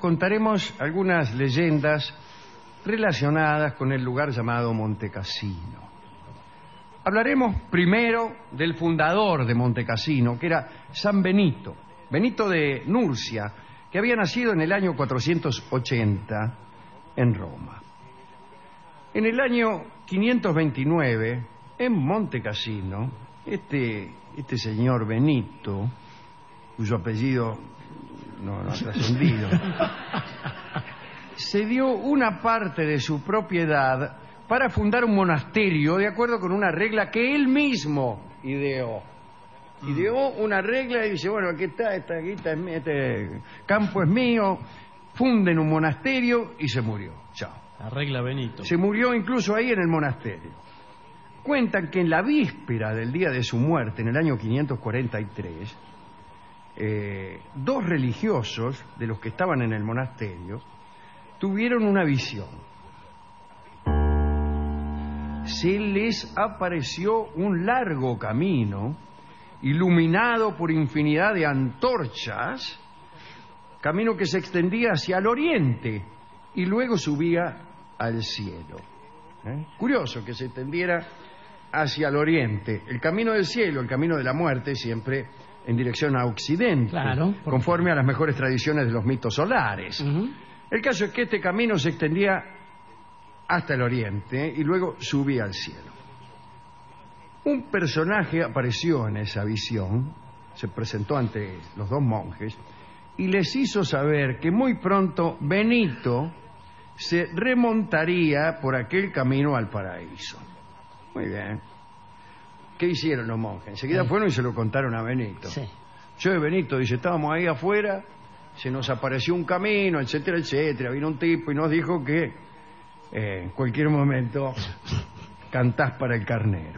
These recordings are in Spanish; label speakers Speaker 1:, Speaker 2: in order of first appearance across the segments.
Speaker 1: contaremos algunas leyendas relacionadas con el lugar llamado Montecassino. Hablaremos primero del fundador de Montecassino, que era San Benito, Benito de Nursia, que había nacido en el año 480 en Roma. En el año 529, en Montecassino, este señor Benito, cuyo apellido no ha trascendido, se dio una parte de su propiedad para fundar un monasterio de acuerdo con una regla que él mismo ideó. Ideó una regla y dice, bueno, aquí está, esta guita, este campo es mío, funden un monasterio, y se murió. Chao.
Speaker 2: La regla Benito.
Speaker 1: Se murió incluso ahí en el monasterio. Cuentan que en la víspera del día de su muerte, en el año 543, dos religiosos de los que estaban en el monasterio tuvieron una visión. Se les apareció un largo camino iluminado por infinidad de antorchas, camino que se extendía hacia el oriente y luego subía al cielo. Curioso que se extendiera hacia el oriente. El camino del cielo, el camino de la muerte, siempre en dirección a occidente,
Speaker 2: claro,
Speaker 1: conforme a las mejores tradiciones de los mitos solares. El caso es que este camino se extendía hasta el oriente y luego subía al cielo. Un personaje apareció en esa visión, se presentó ante los dos monjes y les hizo saber que muy pronto Benito se remontaría por aquel camino al paraíso. Muy bien. ¿Qué hicieron los monjes? Enseguida fueron y se lo contaron a Benito.
Speaker 2: Sí.
Speaker 1: Yo, Benito, dice, estábamos ahí afuera, se nos apareció un camino, etcétera, etcétera. Vino un tipo y nos dijo que en cualquier momento cantás para el carnero.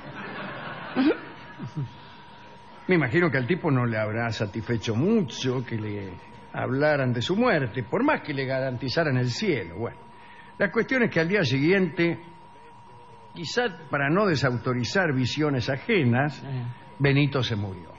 Speaker 1: Me imagino que al tipo no le habrá satisfecho mucho que le hablaran de su muerte, por más que le garantizaran el cielo. Bueno, la cuestión es que al día siguiente, quizás para no desautorizar visiones ajenas, Benito se murió.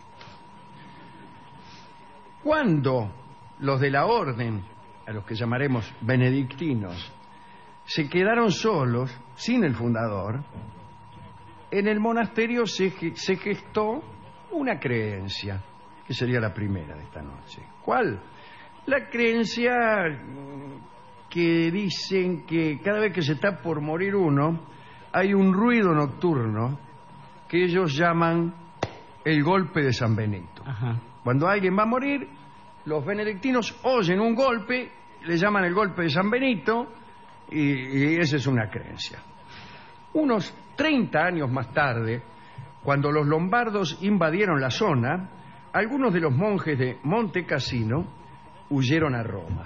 Speaker 1: Cuando los de la orden, a los que llamaremos benedictinos, se quedaron solos, sin el fundador, en el monasterio se gestó una creencia, que sería la primera de esta noche. ¿Cuál? La creencia que dicen que cada vez que se está por morir uno, hay un ruido nocturno que ellos llaman el golpe de San Benito.
Speaker 2: Ajá.
Speaker 1: Cuando alguien va a morir, los benedictinos oyen un golpe, le llaman el golpe de San Benito, y esa es una creencia. Unos 30 años más tarde, cuando los lombardos invadieron la zona, algunos de los monjes de Montecassino huyeron a Roma.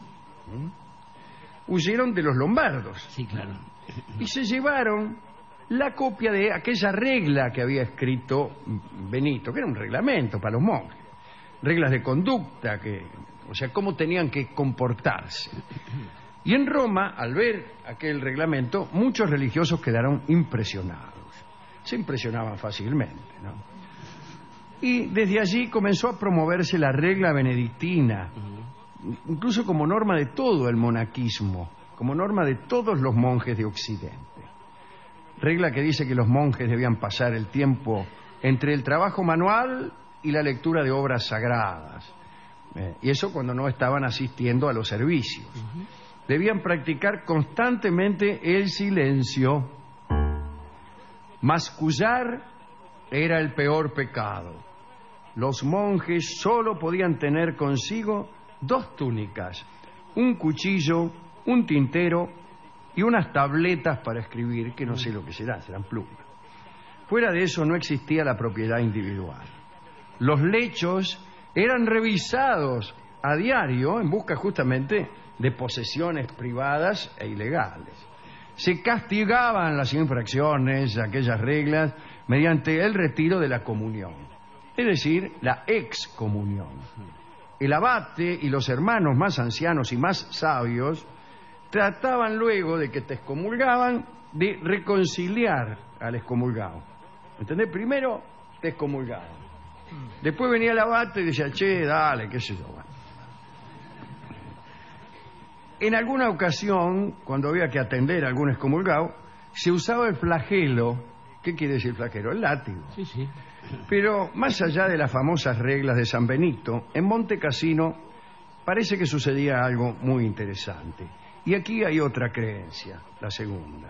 Speaker 1: Huyeron de los lombardos.
Speaker 2: Sí, claro.
Speaker 1: Y se llevaron la copia de aquella regla que había escrito Benito, que era un reglamento para los monjes. Reglas de conducta, o sea, cómo tenían que comportarse. Y en Roma, al ver aquel reglamento, muchos religiosos quedaron impresionados. Se impresionaban fácilmente, ¿no? Y desde allí comenzó a promoverse la regla benedictina, incluso como norma de todo el monaquismo, como norma de todos los monjes de Occidente. Regla que dice que los monjes debían pasar el tiempo entre el trabajo manual y la lectura de obras sagradas. Y eso cuando no estaban asistiendo a los servicios. Debían practicar constantemente el silencio. Mascullar era el peor pecado. Los monjes solo podían tener consigo 2 túnicas, un cuchillo, un tintero y unas tabletas para escribir, que no sé lo que serán plumas. Fuera de eso no existía la propiedad individual. Los lechos eran revisados a diario en busca justamente de posesiones privadas e ilegales. Se castigaban las infracciones, aquellas reglas, mediante el retiro de la comunión, es decir, la excomunión. El abate y los hermanos más ancianos y más sabios trataban luego de que te excomulgaban de reconciliar al excomulgado. ¿Entendés? Primero te excomulgaban. Después venía el abate y decía, che, dale, qué sé yo. Bueno. En alguna ocasión, cuando había que atender a algún excomulgado, se usaba el flagelo. ¿Qué quiere decir flagelo? El látigo.
Speaker 2: Sí, sí.
Speaker 1: Pero más allá de las famosas reglas de San Benito, en Monte Cassino parece que sucedía algo muy interesante. Y aquí hay otra creencia, la segunda.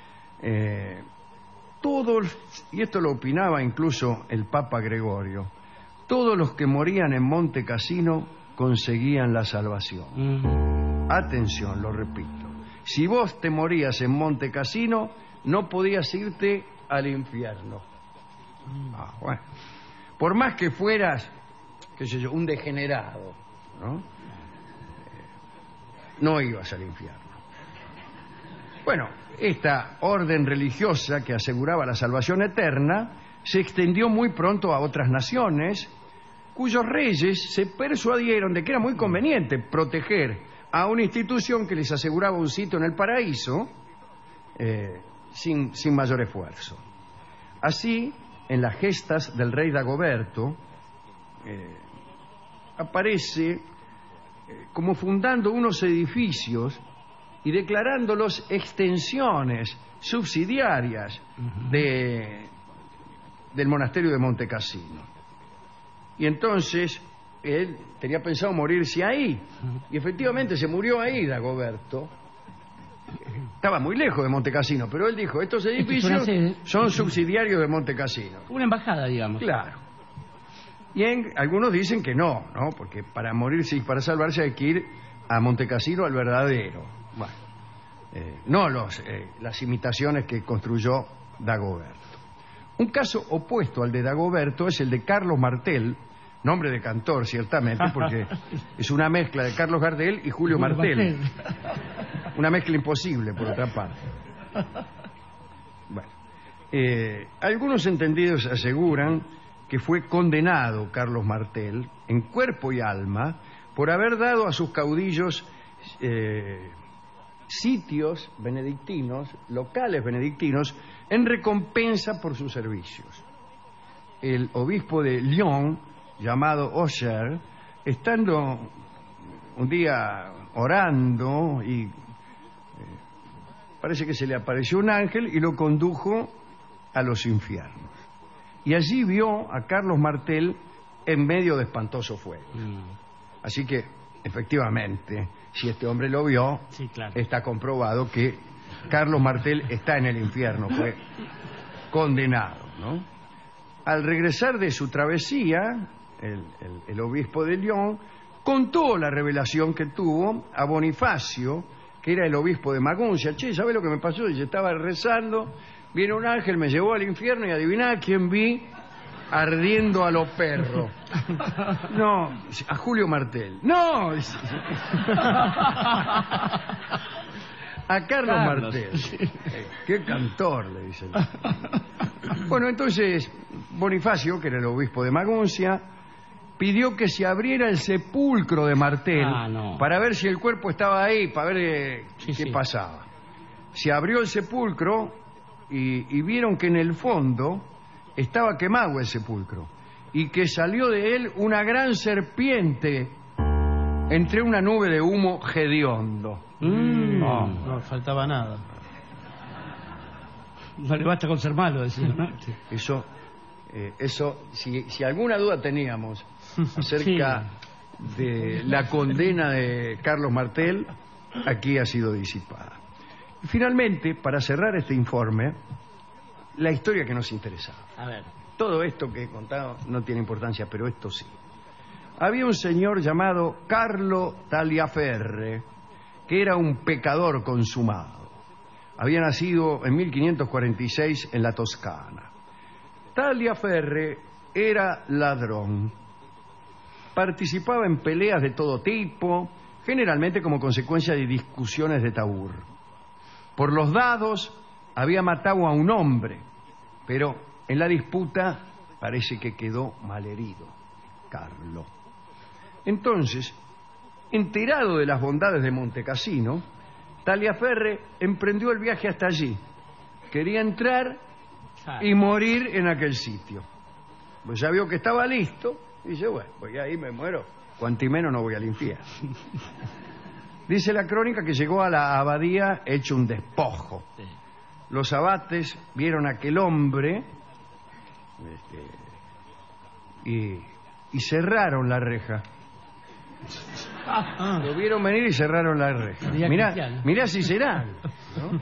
Speaker 1: Y esto lo opinaba incluso el Papa Gregorio, todos los que morían en Monte Cassino conseguían la salvación. Atención, lo repito. Si vos te morías en Monte Cassino, no podías irte al infierno. Bueno. Por más que fueras, qué sé yo, un degenerado, ¿no? No ibas al infierno. Bueno, esta orden religiosa que aseguraba la salvación eterna se extendió muy pronto a otras naciones, cuyos reyes se persuadieron de que era muy conveniente proteger a una institución que les aseguraba un sitio en el paraíso sin mayor esfuerzo. Así, en las gestas del rey Dagoberto, aparece como fundando unos edificios y declarándolos extensiones subsidiarias del monasterio de Monte Cassino. Y entonces él tenía pensado morirse ahí, y efectivamente se murió ahí Dagoberto. Estaba muy lejos de Monte Cassino, pero él dijo, estos edificios son subsidiarios de Monte Cassino.
Speaker 2: Una embajada, digamos.
Speaker 1: Claro. Y algunos dicen que no, porque para morirse y para salvarse hay que ir a Monte Cassino, al verdadero. Bueno, no las imitaciones que construyó Dagoberto. Un caso opuesto al de Dagoberto es el de Carlos Martel, nombre de cantor, ciertamente, porque es una mezcla de Carlos Gardel y Julio Martel. Una mezcla imposible, por otra parte. Bueno, algunos entendidos aseguran que fue condenado Carlos Martel, en cuerpo y alma, por haber dado a sus caudillos sitios benedictinos, locales benedictinos, en recompensa por sus servicios. El obispo de Lyon, llamado Auxerre, estando un día orando y parece que se le apareció un ángel y lo condujo a los infiernos. Y allí vio a Carlos Martel en medio de espantoso fuego. Así que, efectivamente, si este hombre lo vio,
Speaker 2: sí, claro,
Speaker 1: está comprobado que Carlos Martel está en el infierno, fue condenado, ¿no? Al regresar de su travesía, el obispo de Lyon contó la revelación que tuvo a Bonifacio, que era el obispo de Maguncia. Che, ¿sabés lo que me pasó? Dice, estaba rezando, viene un ángel, me llevó al infierno y adiviná a quién vi ardiendo a los perros. No, a Julio Martel. No, a Carlos Martel. Qué cantor, le dicen. Bueno, entonces Bonifacio, que era el obispo de Maguncia, pidió que se abriera el sepulcro de Martel para ver si el cuerpo estaba ahí, para ver qué pasaba. Se abrió el sepulcro y vieron que en el fondo estaba quemado el sepulcro y que salió de él una gran serpiente entre una nube de humo hediondo.
Speaker 3: No faltaba nada.
Speaker 2: No le basta con ser malo, decía, ¿no?
Speaker 1: Eso si alguna duda teníamos acerca de la condena de Carlos Martel, aquí ha sido disipada. Y finalmente, para cerrar este informe, la historia que nos interesaba.
Speaker 2: A ver.
Speaker 1: Todo esto que he contado no tiene importancia, pero esto sí. Había un señor llamado Carlo Tagliaferre, que era un pecador consumado. Había nacido en 1546 en la Toscana. Tagliaferre era ladrón. Participaba en peleas de todo tipo, generalmente como consecuencia de discusiones de tabur. Por los dados había matado a un hombre, pero en la disputa parece que quedó malherido Carlo. Entonces, enterado de las bondades de Monte Cassino, Tagliaferre emprendió el viaje hasta allí. Quería entrar y morir en aquel sitio. Pues ya vio que estaba listo y dice, bueno, pues ahí me muero, cuanto menos no voy al infierno. Dice la crónica que llegó a la abadía hecho un despojo.
Speaker 2: Sí.
Speaker 1: Los abates vieron a aquel hombre y cerraron la reja. Lo vieron venir y cerraron la reja. Mirá si será, ¿no?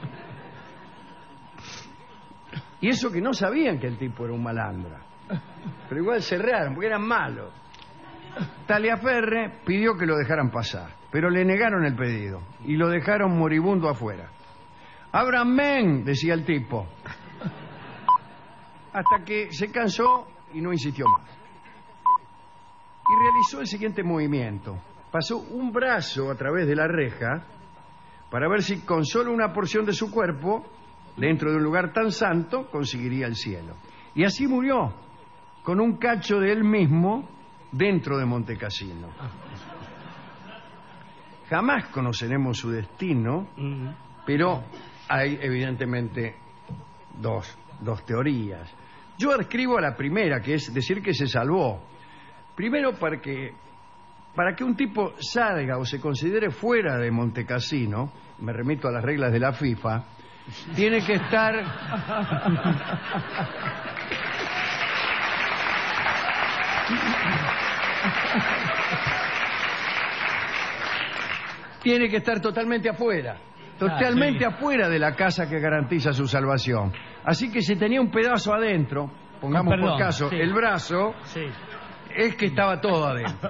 Speaker 1: Y eso que no sabían que el tipo era un malandra. Pero igual cerraron, porque eran malos. Taliaferre pidió que lo dejaran pasar, pero le negaron el pedido y lo dejaron moribundo afuera. ¡Ábranme!, decía el tipo. Hasta que se cansó y no insistió más. Y realizó el siguiente movimiento. Pasó un brazo a través de la reja para ver si con solo una porción de su cuerpo, dentro de un lugar tan santo, conseguiría el cielo. Y así murió, con un cacho de él mismo dentro de Montecassino. Jamás conoceremos su destino, pero hay evidentemente dos teorías. Yo adscribo a la primera, que es decir que se salvó. Primero, para que un tipo salga o se considere fuera de Montecassino, me remito a las reglas de la FIFA, tiene que estar... tiene que estar totalmente afuera. Totalmente afuera de la casa que garantiza su salvación. Así que si tenía un pedazo adentro, pongamos por caso el brazo, es que estaba todo adentro.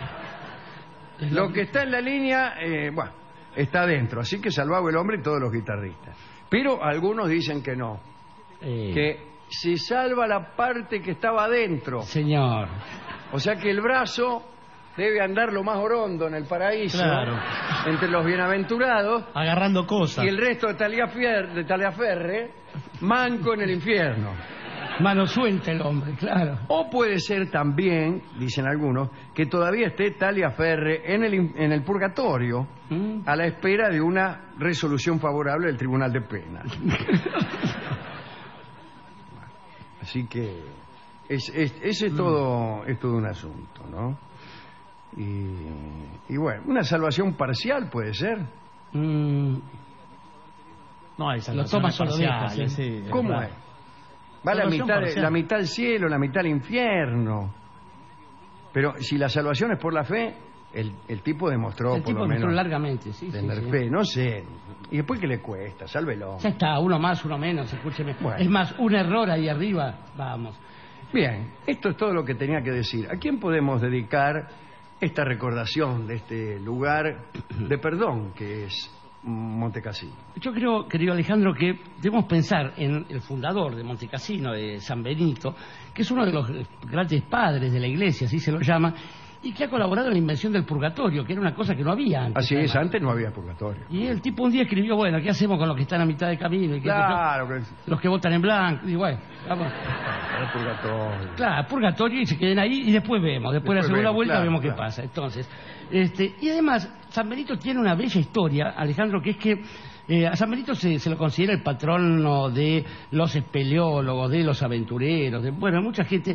Speaker 1: Lo que está en la línea, bueno, está adentro. Así que salvaba el hombre y todos los guitarristas. Pero algunos dicen que no. Que se salva la parte que estaba adentro.
Speaker 2: Señor.
Speaker 1: O sea que el brazo debe andar lo más orondo en el paraíso,
Speaker 3: claro,
Speaker 1: entre los bienaventurados,
Speaker 3: agarrando cosas,
Speaker 1: y el resto de Taliaferre manco en el infierno.
Speaker 2: Mano suelta el hombre, claro.
Speaker 1: O puede ser también, dicen algunos, que todavía esté Taliaferre en el purgatorio, a la espera de una resolución favorable del Tribunal de Penas. Así que ese es todo un asunto, ¿no? Y bueno, una salvación parcial puede ser.
Speaker 3: No hay salvaciones parciales. Sí,
Speaker 1: ¿Cómo
Speaker 3: claro.
Speaker 1: es? Va la mitad al cielo, la mitad al infierno. Pero si la salvación es por la fe, el tipo demostró
Speaker 2: el
Speaker 1: por
Speaker 2: tipo
Speaker 1: lo menos
Speaker 2: largamente,
Speaker 1: tener fe, no sé. ¿Y después qué le cuesta? Sálvelo.
Speaker 2: Ya está, uno más, uno menos, escúcheme.
Speaker 1: Bueno.
Speaker 2: Es más, un error ahí arriba, vamos.
Speaker 1: Bien, esto es todo lo que tenía que decir. ¿A quién podemos dedicar esta recordación de este lugar de perdón que es Montecassino?
Speaker 2: Yo creo, querido Alejandro, que debemos pensar en el fundador de Montecassino, de San Benito, que es uno de los grandes padres de la iglesia, así se lo llama, y que ha colaborado en la invención del purgatorio, que era una cosa que no había antes.
Speaker 1: Así es,
Speaker 2: además.
Speaker 1: antes no había purgatorio.
Speaker 2: Y el tipo un día escribió, bueno, ¿qué hacemos con los que están a mitad de camino? Y
Speaker 1: claro.
Speaker 2: Los que votan en blanco, y bueno, vamos.
Speaker 1: El purgatorio.
Speaker 2: Claro, purgatorio y se queden ahí y después vemos. Después de la segunda vuelta
Speaker 1: claro,
Speaker 2: vemos
Speaker 1: claro.
Speaker 2: qué pasa. Entonces, y además, San Benito tiene una bella historia, Alejandro, que es que a San Benito se lo considera el patrono de los espeleólogos, de los aventureros, de mucha gente,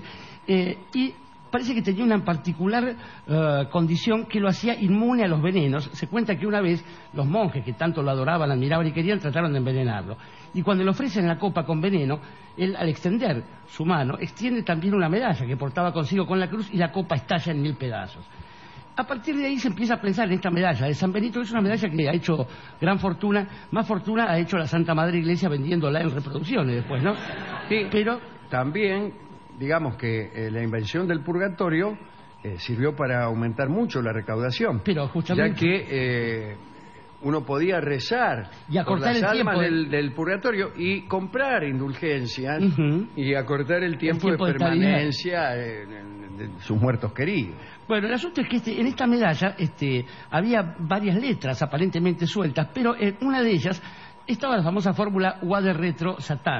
Speaker 2: y parece que tenía una particular condición que lo hacía inmune a los venenos. Se cuenta que una vez los monjes que tanto lo adoraban, admiraban y querían, trataron de envenenarlo. Y cuando le ofrecen la copa con veneno, él, al extender su mano, extiende también una medalla que portaba consigo con la cruz y la copa estalla en 1000 pedazos. A partir de ahí se empieza a pensar en esta medalla de San Benito, que es una medalla que ha hecho gran fortuna. Más fortuna ha hecho la Santa Madre Iglesia vendiéndola en reproducciones después, ¿no?
Speaker 1: Sí,
Speaker 2: pero
Speaker 1: también, digamos que la invención del purgatorio sirvió para aumentar mucho la recaudación.
Speaker 2: Pero justamente,
Speaker 1: ya que uno podía rezar
Speaker 2: y acortar
Speaker 1: por las
Speaker 2: el
Speaker 1: almas
Speaker 2: tiempo
Speaker 1: del purgatorio y comprar indulgencias y acortar el tiempo
Speaker 2: tiempo
Speaker 1: de
Speaker 2: de
Speaker 1: permanencia de sus muertos queridos.
Speaker 2: bueno, el asunto es que en esta medalla había varias letras aparentemente sueltas, pero en una de ellas estaba la famosa fórmula Vade retro Satán,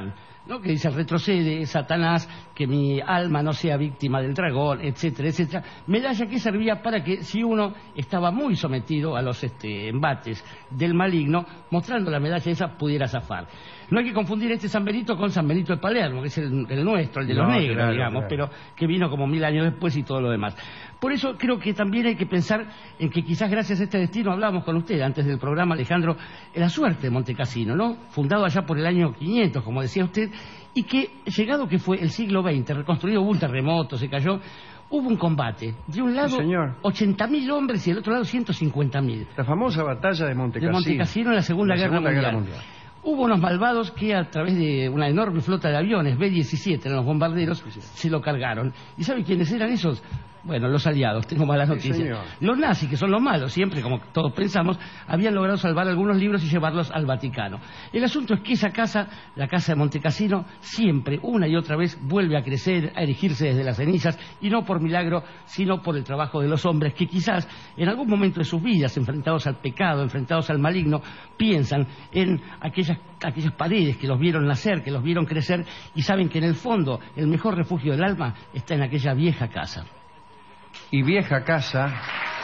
Speaker 2: ¿no? Que dice: retrocede, Satanás, que mi alma no sea víctima del dragón, etcétera, etcétera. Medalla que servía para que, si uno estaba muy sometido a los embates del maligno, mostrando la medalla esa, pudiera zafar. No hay que confundir este San Benito con San Benito de Palermo, que es el nuestro, el de los negros, claro, digamos, claro, pero que vino como 1000 años después y todo lo demás. Por eso creo que también hay que pensar en que quizás gracias a este destino, hablábamos con usted antes del programa, Alejandro, la suerte de Montecassino, ¿no? Fundado allá por el año 500, como decía usted, y que, llegado que fue el siglo XX, reconstruido, hubo un terremoto, se cayó, hubo un combate. De un lado, 80.000 hombres y del otro lado 150.000.
Speaker 1: La famosa batalla de Montecassino.
Speaker 2: De Montecassino en la Segunda Guerra Mundial. Hubo unos malvados que, a través de una enorme flota de aviones, B-17, eran los bombarderos, se lo cargaron. ¿Y sabe quiénes eran esos? Bueno, los aliados, tengo malas noticias. Los nazis, que son los malos, siempre, como todos pensamos, habían logrado salvar algunos libros y llevarlos al Vaticano. El asunto es que esa casa, la casa de Montecassino, siempre, una y otra vez, vuelve a crecer, a erigirse desde las cenizas, y no por milagro, sino por el trabajo de los hombres que quizás, en algún momento de sus vidas, enfrentados al pecado, enfrentados al maligno, piensan en aquellas paredes que los vieron nacer, que los vieron crecer, y saben que en el fondo el mejor refugio del alma está en aquella vieja casa.
Speaker 1: Y vieja casa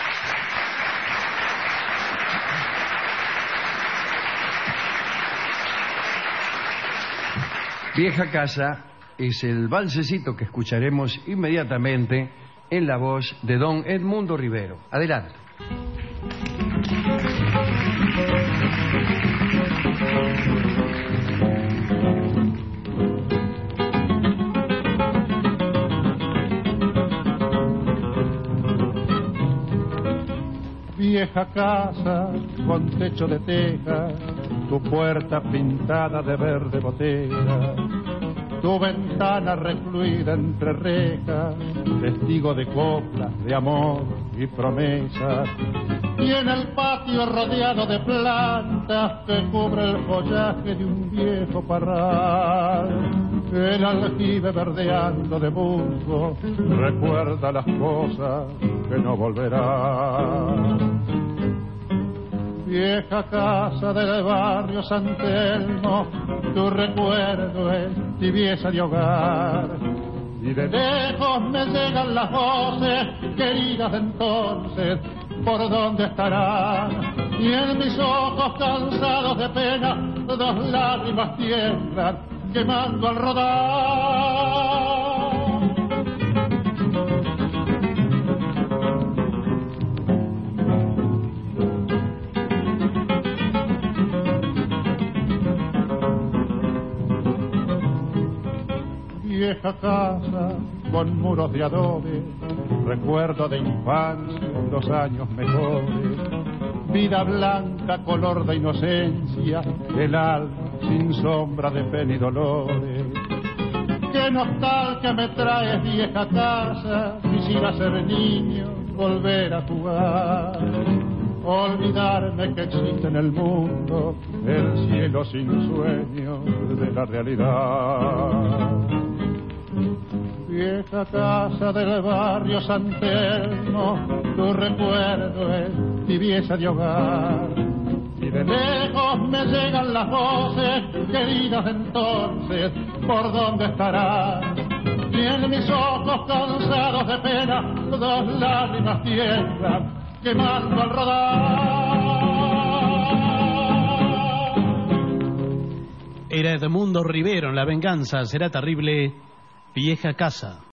Speaker 1: es el valsecito que escucharemos inmediatamente en la voz de don Edmundo Rivero. Adelante.
Speaker 4: Vieja casa con techo de teja, tu puerta pintada de verde botella, tu ventana recluida entre rejas, testigo de coplas, de amor y promesas, y en el patio rodeado de plantas que cubre el follaje de un viejo parral. El aljibe verdeando de musgo recuerda las cosas que no volverán. Vieja casa del barrio San Telmo, tu recuerdo es tibieza de hogar. Y de lejos me llegan las voces queridas de entonces, ¿por dónde estarán? Y en mis ojos cansados de pena, dos lágrimas tiemblan, quemando al rodar. Vieja casa con muros de adobe, recuerdo de infancia, los años mejores, vida blanca, color de inocencia, el alma sin sombra de pena y dolores. Qué nostalgia me traes, vieja casa, quisiera ser niño, volver a jugar, olvidarme que existe en el mundo el cielo sin sueño de la realidad. Vieja casa del barrio San Telmo, tu recuerdo es tibieza de hogar. Y de lejos me llegan las voces queridas de entonces, ¿por dónde estarán? Y en mis ojos cansados de pena, dos lágrimas tiemblan, quemando al rodar.
Speaker 3: Era Edmundo Rivero en La venganza será terrible. Vieja casa.